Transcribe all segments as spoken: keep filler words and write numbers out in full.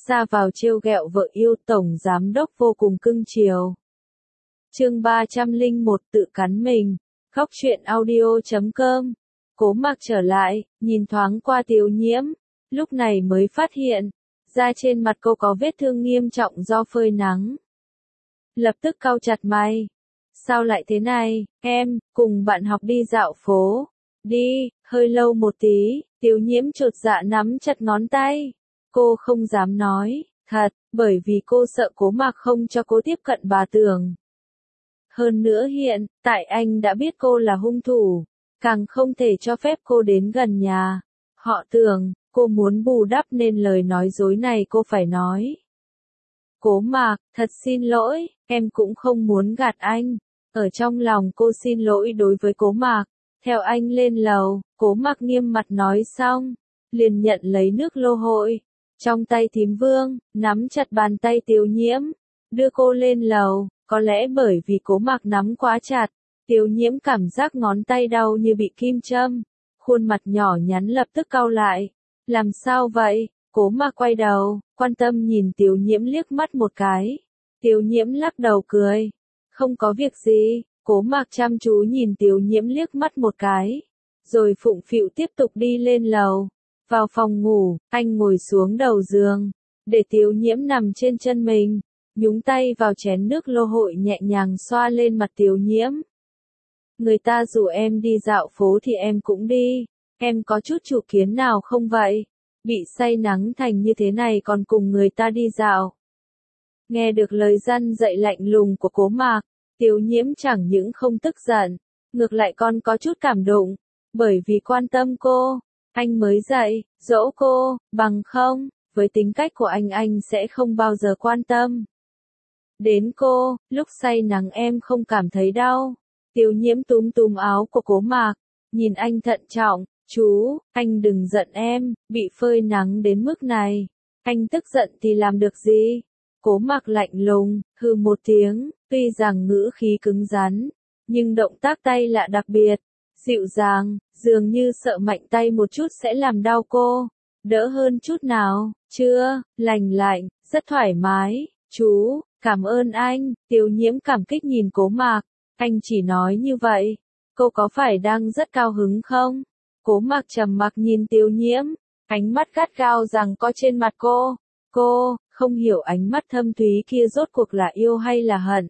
ra vào trêu ghẹo vợ yêu, tổng giám đốc vô cùng cưng chiều. Chương ba trăm lẻ một tự cắn mình. Khóc chuyện audio chấm com. Cố Mạc trở lại, nhìn thoáng qua Tiếu Nhiễm, lúc này mới phát hiện, da trên mặt cô có vết thương nghiêm trọng do phơi nắng. Lập tức cau chặt mày. Sao lại thế này, em, cùng bạn học đi dạo phố. Đi, hơi lâu một tí, Tiếu Nhiễm chột dạ nắm chặt ngón tay. Cô không dám nói, thật, bởi vì cô sợ Cố Mạc không cho cô tiếp cận bà Tường. Hơn nữa hiện, tại anh đã biết cô là hung thủ, càng không thể cho phép cô đến gần nhà. Họ Tưởng, cô muốn bù đắp nên lời nói dối này cô phải nói. Cố Mạc, thật xin lỗi, em cũng không muốn gạt anh. Ở trong lòng cô xin lỗi đối với Cố Mạc. Theo anh lên lầu, Cố Mạc nghiêm mặt nói xong, liền nhận lấy nước lô hội. Trong tay thím Vương, nắm chặt bàn tay Tiếu Nhiễm, đưa cô lên lầu. Có lẽ bởi vì Cố Mạc nắm quá chặt, Tiếu Nhiễm cảm giác ngón tay đau như bị kim châm. Khuôn mặt nhỏ nhắn lập tức cau lại. Làm sao vậy? Cố Mạc quay đầu, quan tâm nhìn Tiếu Nhiễm liếc mắt một cái. Tiếu Nhiễm lắc đầu cười. Không có việc gì. Cố Mạc chăm chú nhìn Tiếu Nhiễm liếc mắt một cái. Rồi phụng phịu tiếp tục đi lên lầu. Vào phòng ngủ, anh ngồi xuống đầu giường, để Tiếu Nhiễm nằm trên chân mình. Nhúng tay vào chén nước lô hội nhẹ nhàng xoa lên mặt Tiếu Nhiễm. Người ta rủ em đi dạo phố thì em cũng đi. Em có chút chủ kiến nào không vậy? Bị say nắng thành như thế này còn cùng người ta đi dạo. Nghe được lời răn dạy lạnh lùng của Cố Mạc, Tiếu Nhiễm chẳng những không tức giận, ngược lại còn có chút cảm động. Bởi vì quan tâm cô, anh mới dạy, dỗ cô, bằng không, với tính cách của anh anh sẽ không bao giờ quan tâm. Đến cô, lúc say nắng em không cảm thấy đau. Tiếu Nhiễm túm túm áo của Cố Mạc, nhìn anh thận trọng, chú, anh đừng giận em, bị phơi nắng đến mức này. Anh tức giận thì làm được gì? Cố Mạc lạnh lùng, hừ một tiếng, tuy rằng ngữ khí cứng rắn, nhưng động tác tay lạ đặc biệt, dịu dàng, dường như sợ mạnh tay một chút sẽ làm đau cô. Đỡ hơn chút nào, chưa, lành lạnh, rất thoải mái, chú. Cảm ơn anh, Tiếu Nhiễm cảm kích nhìn Cố Mạc, anh chỉ nói như vậy, cô có phải đang rất cao hứng không? Cố Mạc trầm mặc nhìn Tiếu Nhiễm, ánh mắt gắt gao giằng co trên mặt cô, cô, không hiểu ánh mắt thâm thúy kia rốt cuộc là yêu hay là hận.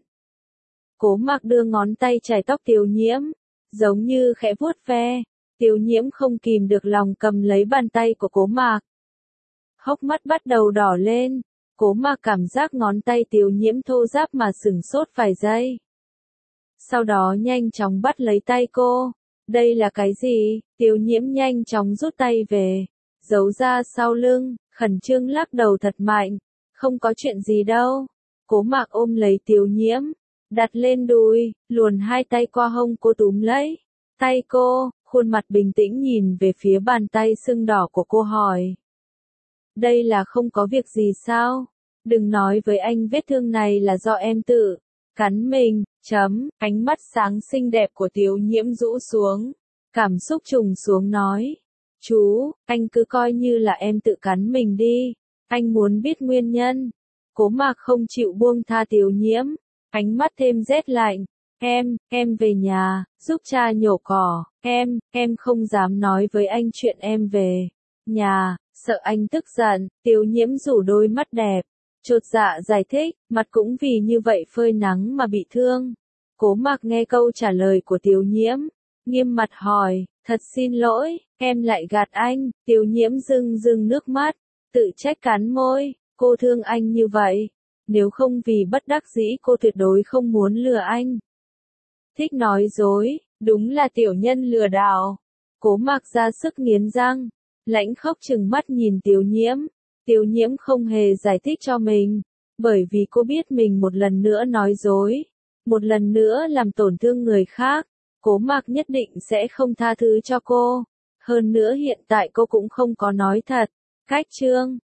Cố Mạc đưa ngón tay chải tóc Tiếu Nhiễm, giống như khẽ vuốt ve, Tiếu Nhiễm không kìm được lòng cầm lấy bàn tay của Cố Mạc. Hốc mắt bắt đầu đỏ lên. Cố Mạc cảm giác ngón tay Tiếu Nhiễm thô ráp mà sửng sốt vài giây. Sau đó nhanh chóng bắt lấy tay cô. Đây là cái gì? Tiếu Nhiễm nhanh chóng rút tay về, giấu ra sau lưng, khẩn trương lắc đầu thật mạnh. Không có chuyện gì đâu. Cố Mạc ôm lấy Tiếu Nhiễm, đặt lên đùi, luồn hai tay qua hông cô túm lấy tay cô, khuôn mặt bình tĩnh nhìn về phía bàn tay sưng đỏ của cô hỏi. Đây là không có việc gì sao? Đừng nói với anh vết thương này là do em tự cắn mình, chấm, ánh mắt sáng xinh đẹp của Tiếu Nhiễm rũ xuống, cảm xúc trùng xuống nói. Chú, anh cứ coi như là em tự cắn mình đi, anh muốn biết nguyên nhân. Cố Mạc không chịu buông tha Tiếu Nhiễm, ánh mắt thêm rét lạnh. Em, em về nhà, giúp cha nhổ cỏ, em, em không dám nói với anh chuyện em về nhà, sợ anh tức giận. Tiếu Nhiễm rủ đôi mắt đẹp, chột dạ giải thích, mặt cũng vì như vậy phơi nắng mà bị thương. Cố Mạc nghe câu trả lời của Tiếu Nhiễm, nghiêm mặt hỏi, thật xin lỗi, em lại gạt anh. Tiếu Nhiễm rưng rưng nước mắt, tự trách cắn môi, cô thương anh như vậy, nếu không vì bất đắc dĩ cô tuyệt đối không muốn lừa anh. Thích nói dối, đúng là tiểu nhân lừa đảo. Cố Mạc ra sức nghiến răng, lãnh khóc trừng mắt nhìn Tiếu Nhiễm. Tiếu Nhiễm không hề giải thích cho mình, bởi vì cô biết mình một lần nữa nói dối, một lần nữa làm tổn thương người khác, Cố Mạc nhất định sẽ không tha thứ cho cô. Hơn nữa hiện tại cô cũng không có nói thật. Cách chương